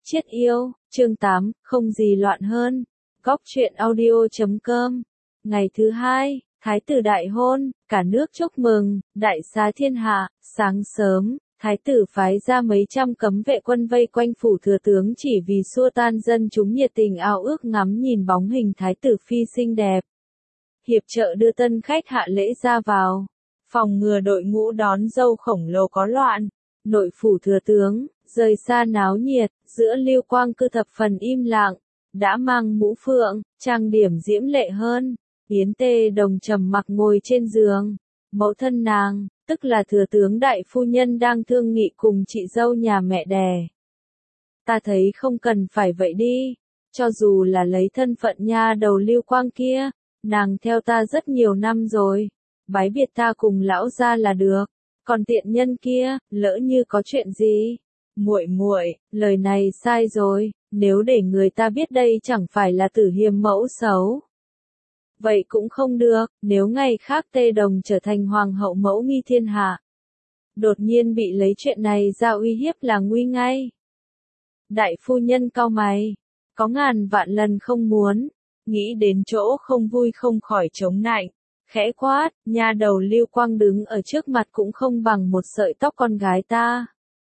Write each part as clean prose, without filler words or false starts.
Chiết yêu, chương 8, không gì loạn hơn. Góc truyện audio.com. Ngày thứ 2, Thái tử đại hôn, cả nước chúc mừng, đại xá thiên hạ. Sáng sớm, Thái tử phái ra mấy trăm cấm vệ quân vây quanh phủ thừa tướng chỉ vì xua tan dân chúng nhiệt tình ao ước ngắm nhìn bóng hình Thái tử phi xinh đẹp. Hiệp trợ đưa tân khách hạ lễ ra vào, phòng ngừa đội ngũ đón dâu khổng lồ có loạn. Nội phủ thừa tướng, rời xa náo nhiệt, giữa Lưu Quang cư thập phần im lặng, đã mang mũ phượng, trang điểm diễm lệ hơn. Yến Tê Đồng trầm mặc ngồi trên giường, mẫu thân nàng, tức là thừa tướng đại phu nhân đang thương nghị cùng chị dâu nhà mẹ đẻ. Ta thấy không cần phải vậy đi, cho dù là lấy thân phận nha đầu Lưu Quang kia, nàng theo ta rất nhiều năm rồi, bái biệt ta cùng lão gia là được. Còn tiện nhân kia, lỡ như có chuyện gì? Muội muội, lời này sai rồi, nếu để người ta biết đây chẳng phải là tử hiềm mẫu xấu. Vậy cũng không được, nếu ngày khác Tê Đồng trở thành hoàng hậu mẫu nghi thiên hạ. Đột nhiên bị lấy chuyện này ra uy hiếp là nguy ngay. Đại phu nhân cau mày, có ngàn vạn lần không muốn, nghĩ đến chỗ không vui không khỏi chống nạnh. Khẽ quát, nha đầu Lưu Quang đứng ở trước mặt cũng không bằng một sợi tóc con gái ta.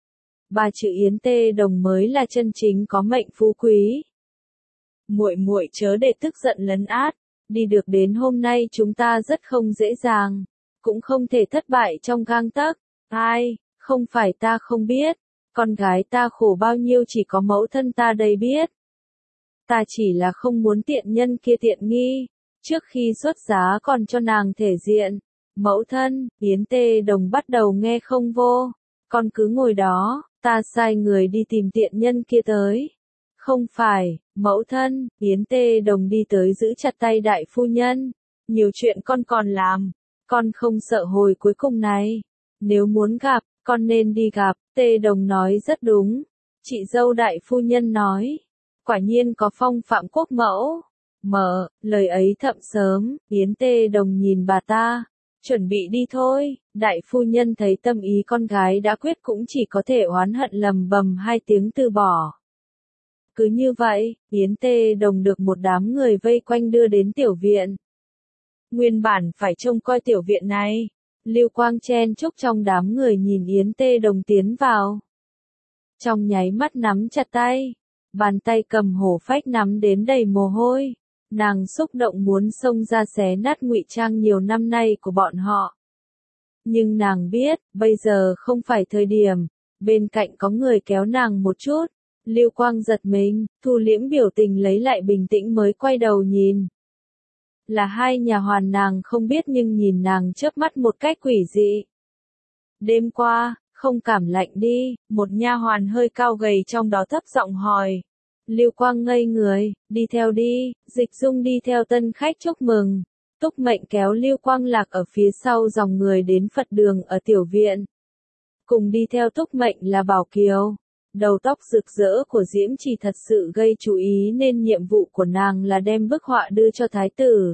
Ba chữ Yến Tê Đồng mới là chân chính có mệnh phú quý. Muội muội chớ để tức giận lấn át, đi được đến hôm nay chúng ta rất không dễ dàng, cũng không thể thất bại trong gang tấc. Ai, không phải ta không biết, con gái ta khổ bao nhiêu chỉ có mẫu thân ta đây biết. Ta chỉ là không muốn tiện nhân kia tiện nghi. Trước khi xuất giá còn cho nàng thể diện. Mẫu thân, Yến Tê Đồng bắt đầu nghe không vô. Con cứ ngồi đó, ta sai người đi tìm tiện nhân kia tới. Không phải, mẫu thân, Yến Tê Đồng đi tới giữ chặt tay đại phu nhân. Nhiều chuyện con còn làm, con không sợ hồi cuối cùng này. Nếu muốn gặp, con nên đi gặp, Tê Đồng nói rất đúng. Chị dâu đại phu nhân nói, quả nhiên có phong phạm quốc mẫu. Mở, lời ấy thậm sớm, Yến Tê Đồng nhìn bà ta, chuẩn bị đi thôi. Đại phu nhân thấy tâm ý con gái đã quyết cũng chỉ có thể oán hận lầm bầm hai tiếng từ bỏ. Cứ như vậy, Yến Tê Đồng được một đám người vây quanh đưa đến tiểu viện. Nguyên bản phải trông coi tiểu viện này, Lưu Quang chen chúc trong đám người nhìn Yến Tê Đồng tiến vào. Trong nháy mắt nắm chặt tay, bàn tay cầm hổ phách nắm đến đầy mồ hôi. Nàng xúc động muốn xông ra xé nát ngụy trang nhiều năm nay của bọn họ. Nhưng nàng biết, bây giờ không phải thời điểm, bên cạnh có người kéo nàng một chút. Lưu Quang giật mình, thu liễm biểu tình lấy lại bình tĩnh mới quay đầu nhìn. Là hai nhà hoàn nàng không biết nhưng nhìn nàng chớp mắt một cách quỷ dị. Đêm qua, không cảm lạnh đi, một nha hoàn hơi cao gầy trong đó thấp giọng hỏi. Lưu Quang ngây người, đi theo đi, Dịch Dung đi theo tân khách chúc mừng. Túc Mệnh kéo Lưu Quang lạc ở phía sau dòng người đến Phật đường ở tiểu viện. Cùng đi theo Túc Mệnh là Bảo Kiều. Đầu tóc rực rỡ của Diễm Trì thật sự gây chú ý nên nhiệm vụ của nàng là đem bức họa đưa cho thái tử.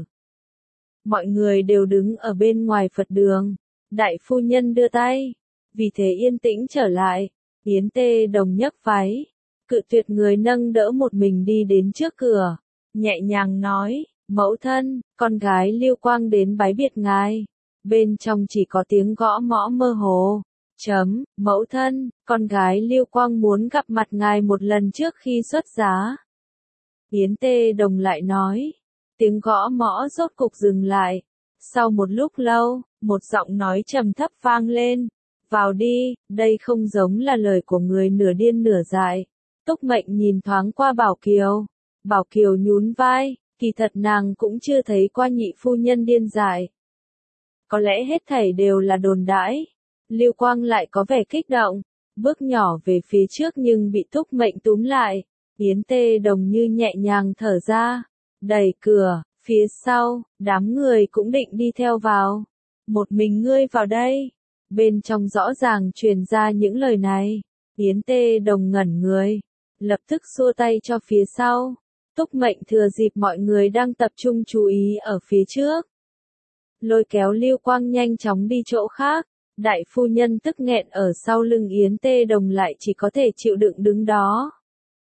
Mọi người đều đứng ở bên ngoài Phật đường. Đại phu nhân đưa tay. Vì thế yên tĩnh trở lại. Yến Tê Đồng nhấc váy. Cự tuyệt người nâng đỡ một mình đi đến trước cửa, nhẹ nhàng nói, mẫu thân, con gái Lưu Quang đến bái biệt ngài. Bên trong chỉ có tiếng gõ mõ mơ hồ. Mẫu thân, con gái Lưu Quang muốn gặp mặt ngài một lần trước khi xuất giá. Yến Tê Đồng lại nói, tiếng gõ mõ rốt cục dừng lại. Sau một lúc lâu, một giọng nói trầm thấp vang lên, vào đi, đây không giống là lời của người nửa điên nửa dại. Túc Mệnh nhìn thoáng qua Bảo Kiều. Bảo Kiều nhún vai, kỳ thật nàng cũng chưa thấy qua nhị phu nhân điên dại. Có lẽ hết thảy đều là đồn đãi. Lưu Quang lại có vẻ kích động, bước nhỏ về phía trước nhưng bị Túc Mệnh túm lại. Yến Tê Đồng như nhẹ nhàng thở ra, đẩy cửa, phía sau, đám người cũng định đi theo vào. Một mình ngươi vào đây. Bên trong rõ ràng truyền ra những lời này. Yến Tê Đồng ngẩn người. Lập tức xua tay cho phía sau. Túc Mệnh thừa dịp mọi người đang tập trung chú ý ở phía trước. Lôi kéo Lưu Quang nhanh chóng đi chỗ khác. Đại phu nhân tức nghẹn ở sau lưng Yến Tê Đồng lại chỉ có thể chịu đựng đứng đó.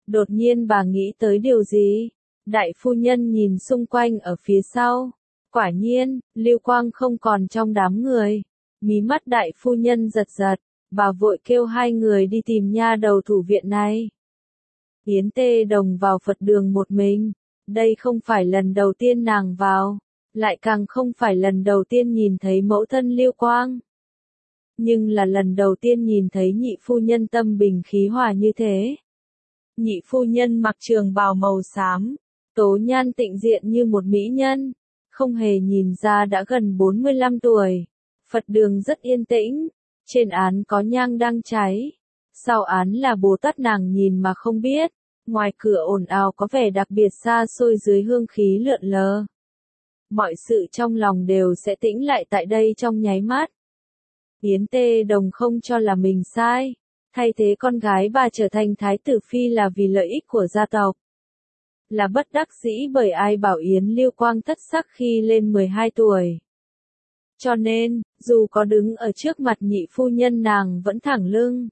Đột nhiên bà nghĩ tới điều gì? Đại phu nhân nhìn xung quanh ở phía sau. Quả nhiên, Lưu Quang không còn trong đám người. Mí mắt đại phu nhân giật giật, bà vội kêu hai người đi tìm nha đầu thủ viện này. Yến Tê Đồng vào Phật đường một mình. Đây không phải lần đầu tiên nàng vào, lại càng không phải lần đầu tiên nhìn thấy mẫu thân Lưu Quang. Nhưng là lần đầu tiên nhìn thấy nhị phu nhân tâm bình khí hòa như thế. Nhị phu nhân mặc trường bào màu xám, tố nhan tịnh diện như một mỹ nhân, không hề nhìn ra đã gần 45 tuổi. Phật đường rất yên tĩnh, trên án có nhang đang cháy, sau án là Bồ Tát nàng nhìn mà không biết, ngoài cửa ồn ào có vẻ đặc biệt xa xôi dưới hương khí lượn lờ. Mọi sự trong lòng đều sẽ tĩnh lại tại đây trong nháy mắt. Yến Tê Đồng không cho là mình sai, thay thế con gái bà trở thành thái tử phi là vì lợi ích của gia tộc. Là bất đắc dĩ bởi ai bảo Yến Lưu Quang thất sắc khi lên 12 tuổi. Cho nên, dù có đứng ở trước mặt nhị phu nhân nàng vẫn thẳng lưng.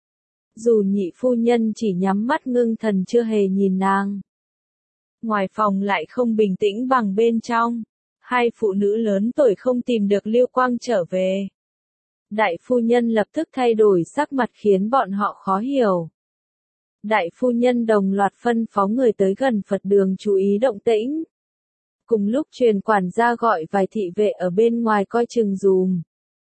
Dù nhị phu nhân chỉ nhắm mắt ngưng thần chưa hề nhìn nàng. Ngoài phòng lại không bình tĩnh bằng bên trong. Hai phụ nữ lớn tuổi không tìm được Lưu Quang trở về. Đại phu nhân lập tức thay đổi sắc mặt khiến bọn họ khó hiểu. Đại phu nhân đồng loạt phân phó người tới gần Phật đường chú ý động tĩnh. Cùng lúc truyền quản gia gọi vài thị vệ ở bên ngoài coi chừng dùm.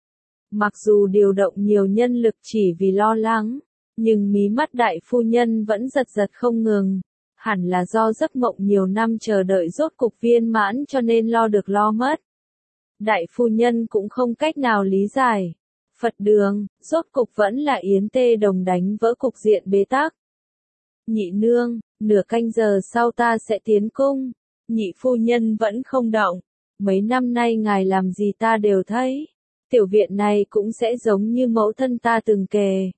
Mặc dù điều động nhiều nhân lực chỉ vì lo lắng, nhưng mí mắt đại phu nhân vẫn giật giật không ngừng. Hẳn là do giấc mộng nhiều năm chờ đợi rốt cục viên mãn cho nên lo được lo mất. Đại phu nhân cũng không cách nào lý giải. Phật đường, rốt cục vẫn là Yến Tê Đồng đánh vỡ cục diện bế tắc. Nhị nương, nửa canh giờ sau ta sẽ tiến cung. Nhị phu nhân vẫn không động. Mấy năm nay ngài làm gì ta đều thấy. Tiểu viện này cũng sẽ giống như mẫu thân ta từng kể.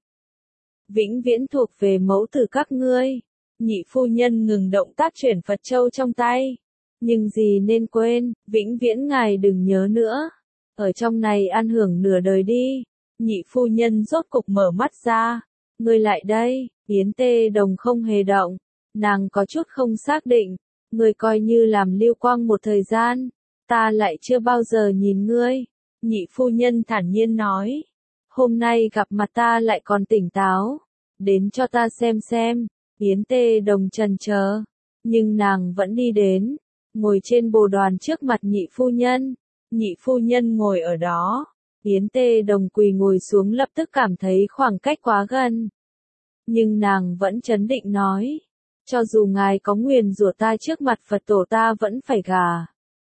Vĩnh viễn thuộc về mẫu tử các ngươi. Nhị phu nhân ngừng động tác chuyển Phật châu trong tay. Nhưng gì nên quên, vĩnh viễn ngài đừng nhớ nữa. Ở trong này ăn hưởng nửa đời đi. Nhị phu nhân rốt cục mở mắt ra. Ngươi lại đây, Yến Tê Đồng không hề động. Nàng có chút không xác định. Ngươi coi như làm Lưu Quang một thời gian. Ta lại chưa bao giờ nhìn ngươi. Nhị phu nhân thản nhiên nói. Hôm nay gặp mặt ta lại còn tỉnh táo. Đến cho ta xem. Yến Tê Đồng chần chờ. Nhưng nàng vẫn đi đến. Ngồi trên bồ đoàn trước mặt nhị phu nhân. Nhị phu nhân ngồi ở đó. Yến Tê Đồng quỳ ngồi xuống lập tức cảm thấy khoảng cách quá gần. Nhưng nàng vẫn trấn định nói. Cho dù ngài có nguyền rủa ta trước mặt Phật tổ ta vẫn phải gả.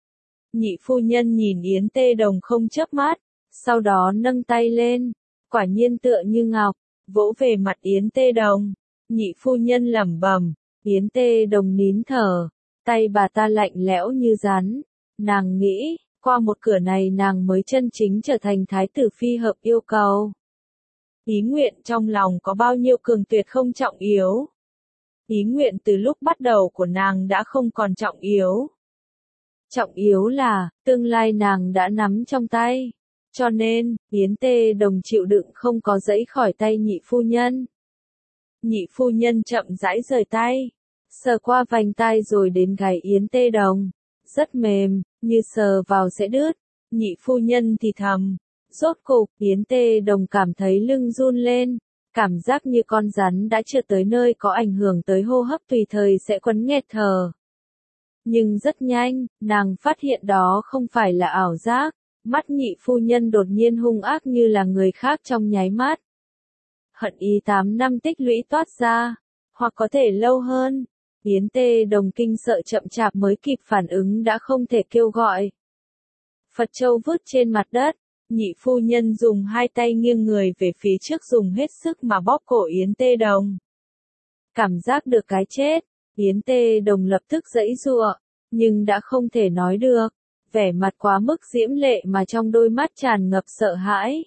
Nhị phu nhân nhìn Yến Tê Đồng không chớp mắt. Sau đó nâng tay lên. Quả nhiên tựa như ngọc. Vỗ về mặt Yến Tê Đồng. Nhị phu nhân lẩm bẩm. Yến Tê Đồng nín thở. Tay bà ta lạnh lẽo như rắn. Nàng nghĩ, qua một cửa này nàng mới chân chính trở thành thái tử phi hợp yêu cầu. Ý nguyện trong lòng có bao nhiêu cường tuyệt không trọng yếu. Ý nguyện từ lúc bắt đầu của nàng đã không còn trọng yếu. Trọng yếu là, tương lai nàng đã nắm trong tay. Cho nên, Yến Tê Đồng chịu đựng không có giãy khỏi tay nhị phu nhân. Nhị phu nhân chậm rãi rời tay. Sờ qua vành tai rồi đến gáy Yến Tê Đồng. Rất mềm, như sờ vào sẽ đứt. Nhị phu nhân thì thầm. Rốt cục, Yến Tê Đồng cảm thấy lưng run lên. Cảm giác như con rắn đã chưa tới nơi có ảnh hưởng tới hô hấp tùy thời sẽ quấn nghẹt thở. Nhưng rất nhanh, nàng phát hiện đó không phải là ảo giác. Mắt nhị phu nhân đột nhiên hung ác như là người khác trong nháy mắt. Hận ý 8 năm tích lũy toát ra. Hoặc có thể lâu hơn. Yến Tê Đồng kinh sợ chậm chạp mới kịp phản ứng đã không thể kêu gọi. Phật châu vứt trên mặt đất. Nhị phu nhân dùng hai tay nghiêng người về phía trước dùng hết sức mà bóp cổ Yến Tê Đồng. Cảm giác được cái chết. Yến Tê Đồng lập tức giãy giụa. Nhưng đã không thể nói được. Vẻ mặt quá mức diễm lệ mà trong đôi mắt tràn ngập sợ hãi.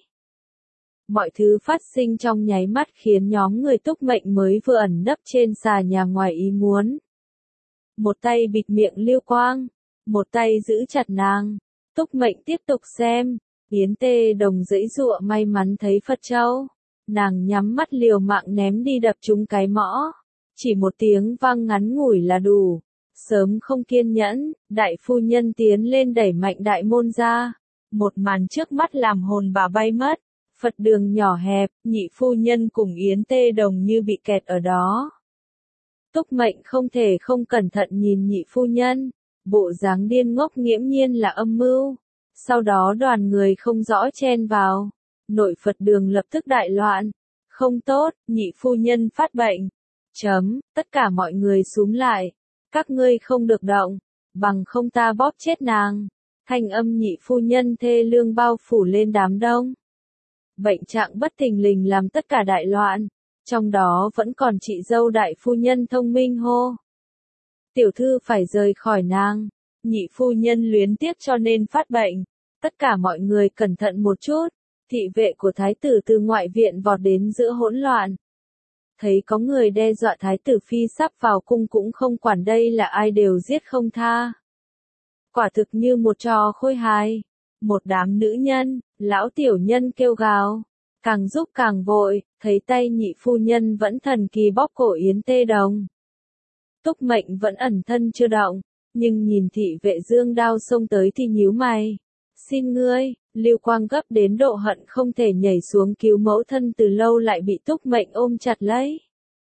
Mọi thứ phát sinh trong nháy mắt khiến nhóm người Túc Mệnh mới vừa ẩn nấp trên xà nhà ngoài ý muốn. Một tay bịt miệng Lưu Quang, một tay giữ chặt nàng. Túc Mệnh tiếp tục xem. Yến Tê Đồng giãy giụa may mắn thấy Phật châu. Nàng nhắm mắt liều mạng ném đi đập trúng cái mõ. chỉ một tiếng vang ngắn ngủi là đủ. Sớm không kiên nhẫn, đại phu nhân tiến lên đẩy mạnh đại môn ra. Một màn trước mắt làm hồn bà bay mất. Phật đường nhỏ hẹp, nhị phu nhân cùng Yến Tê Đồng như bị kẹt ở đó. Túc Mệnh không thể không cẩn thận nhìn nhị phu nhân, bộ dáng điên ngốc nghiễm nhiên là âm mưu. Sau đó đoàn người không rõ chen vào. Nội Phật đường lập tức đại loạn. Không tốt, nhị phu nhân phát bệnh. Tất cả mọi người xúm lại. Các ngươi không được động, bằng không ta bóp chết nàng. Thanh âm nhị phu nhân thê lương bao phủ lên đám đông. Bệnh trạng bất thình lình làm tất cả đại loạn. Trong đó vẫn còn chị dâu đại phu nhân thông minh hô. Tiểu thư phải rời khỏi nàng. Nhị phu nhân luyến tiếc cho nên phát bệnh. Tất cả mọi người cẩn thận một chút. Thị vệ của thái tử từ ngoại viện vọt đến giữa hỗn loạn. Thấy có người đe dọa thái tử phi sắp vào cung cũng không quản đây là ai đều giết không tha. Quả thực như một trò khôi hài. Một đám nữ nhân, lão tiểu nhân kêu gào. Càng giúp càng vội, thấy tay nhị phu nhân vẫn thần kỳ bóp cổ Yến Tê Đồng. Túc Mệnh vẫn ẩn thân chưa động, nhưng nhìn thị vệ dương đao xông tới thì nhíu mày. Xin ngươi, Lưu Quang gấp đến độ hận không thể nhảy xuống cứu mẫu thân từ lâu lại bị Túc Mệnh ôm chặt lấy.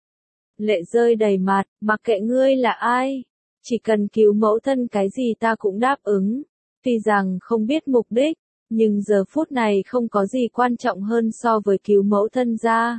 Lệ rơi đầy mặt, mặc kệ ngươi là ai, chỉ cần cứu mẫu thân cái gì ta cũng đáp ứng. Tuy rằng không biết mục đích, nhưng giờ phút này không có gì quan trọng hơn so với cứu mẫu thân ra.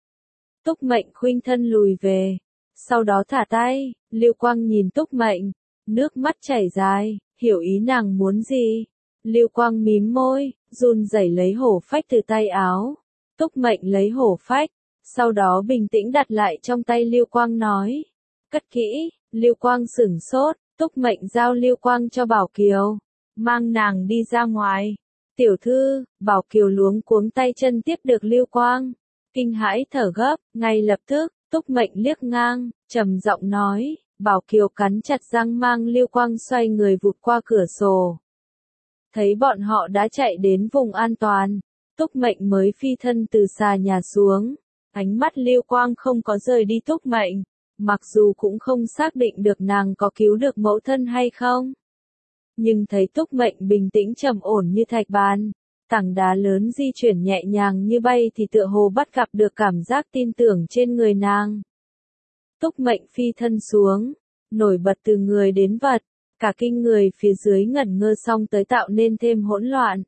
Túc Mệnh khuynh thân lùi về, sau đó thả tay, Lưu Quang nhìn Túc Mệnh, nước mắt chảy dài, hiểu ý nàng muốn gì. Lưu Quang mím môi, run rẩy lấy hổ phách từ tay áo. Túc Mệnh lấy hổ phách, sau đó bình tĩnh đặt lại trong tay Lưu Quang nói. Cất kỹ, Lưu Quang sửng sốt, Túc Mệnh giao Lưu Quang cho Bảo Kiều. Mang nàng đi ra ngoài. Tiểu thư, Bảo Kiều luống cuống tay chân tiếp được Lưu Quang. Kinh hãi thở gấp, ngay lập tức, Túc Mệnh liếc ngang, trầm giọng nói. Bảo Kiều cắn chặt răng mang Lưu Quang xoay người vụt qua cửa sổ. Thấy bọn họ đã chạy đến vùng an toàn, Túc Mệnh mới phi thân từ xà nhà xuống. Ánh mắt Lưu Quang không có rời đi Túc Mệnh, mặc dù cũng không xác định được nàng có cứu được mẫu thân hay không. Nhưng thấy Túc Mệnh bình tĩnh trầm ổn như thạch bàn, tảng đá lớn di chuyển nhẹ nhàng như bay thì tựa hồ bắt gặp được cảm giác tin tưởng trên người nàng. Túc Mệnh phi thân xuống, nổi bật từ người đến vật. Cả kinh người phía dưới ngẩn ngơ xong tới tạo nên thêm hỗn loạn.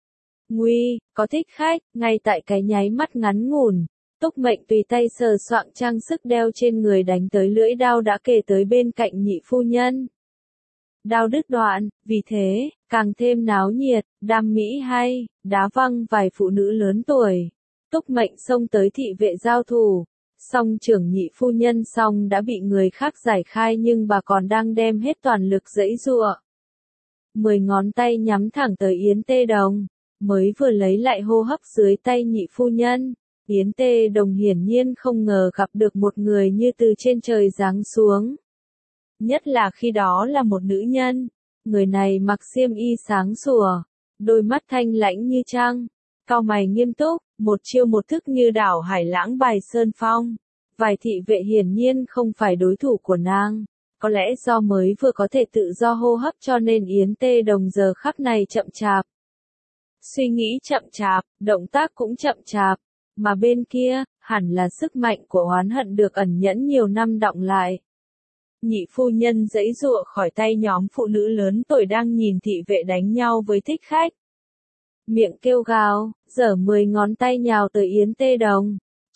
Nguy, có thích khách, ngay tại cái nháy mắt ngắn ngủn, Túc Mệnh tùy tay sờ soạng trang sức đeo trên người đánh tới lưỡi đao đã kề tới bên cạnh nhị phu nhân. Đao đứt đoạn, vì thế, càng thêm náo nhiệt, đam mỹ hay, đá văng vài phụ nữ lớn tuổi. Túc Mệnh xông tới thị vệ giao thủ. Song trưởng nhị phu nhân song đã bị người khác giải khai nhưng bà còn đang đem hết toàn lực giãy giụa. 10 ngón tay nhắm thẳng tới Yến Tê Đồng, mới vừa lấy lại hô hấp dưới tay nhị phu nhân. Yến Tê Đồng hiển nhiên không ngờ gặp được một người như từ trên trời giáng xuống. Nhất là khi đó là một nữ nhân, người này mặc xiêm y sáng sủa, đôi mắt thanh lãnh như trăng, cau mày nghiêm túc. Một chiêu một thức như đảo hải lãng bài sơn phong. Vài thị vệ hiển nhiên không phải đối thủ của nàng. Có lẽ do mới vừa có thể tự do hô hấp cho nên Yến Tê Đồng giờ khắc này chậm chạp. Suy nghĩ chậm chạp, động tác cũng chậm chạp. Mà bên kia, hẳn là sức mạnh của oán hận được ẩn nhẫn nhiều năm đọng lại. Nhị phu nhân giãy giụa khỏi tay nhóm phụ nữ lớn tuổi đang nhìn thị vệ đánh nhau với thích khách. Miệng kêu gào, giở 10 ngón tay nhào tới Yến Tê Đồng.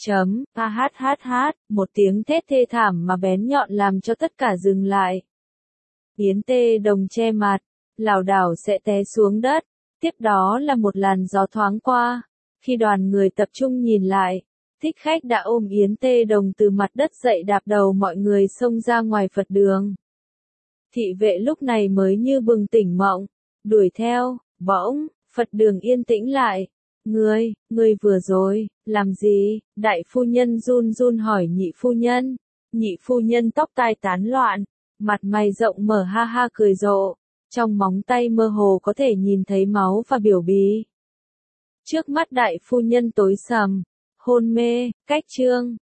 Hát, một tiếng thét thê thảm mà bén nhọn làm cho tất cả dừng lại. Yến Tê Đồng che mặt, lảo đảo sẽ té xuống đất. Tiếp đó là một làn gió thoáng qua. Khi đoàn người tập trung nhìn lại, thích khách đã ôm Yến Tê Đồng từ mặt đất dậy đạp đầu mọi người xông ra ngoài Phật đường. Thị vệ lúc này mới như bừng tỉnh mộng, đuổi theo, bỗng. Phật đường yên tĩnh lại. Ngươi vừa rồi, làm gì? Đại phu nhân run run hỏi nhị phu nhân. Nhị phu nhân tóc tai tán loạn, mặt mày rộng mở ha ha cười rộ. Trong móng tay mơ hồ có thể nhìn thấy máu và biểu bì. Trước mắt đại phu nhân tối sầm, hôn mê, cách chương.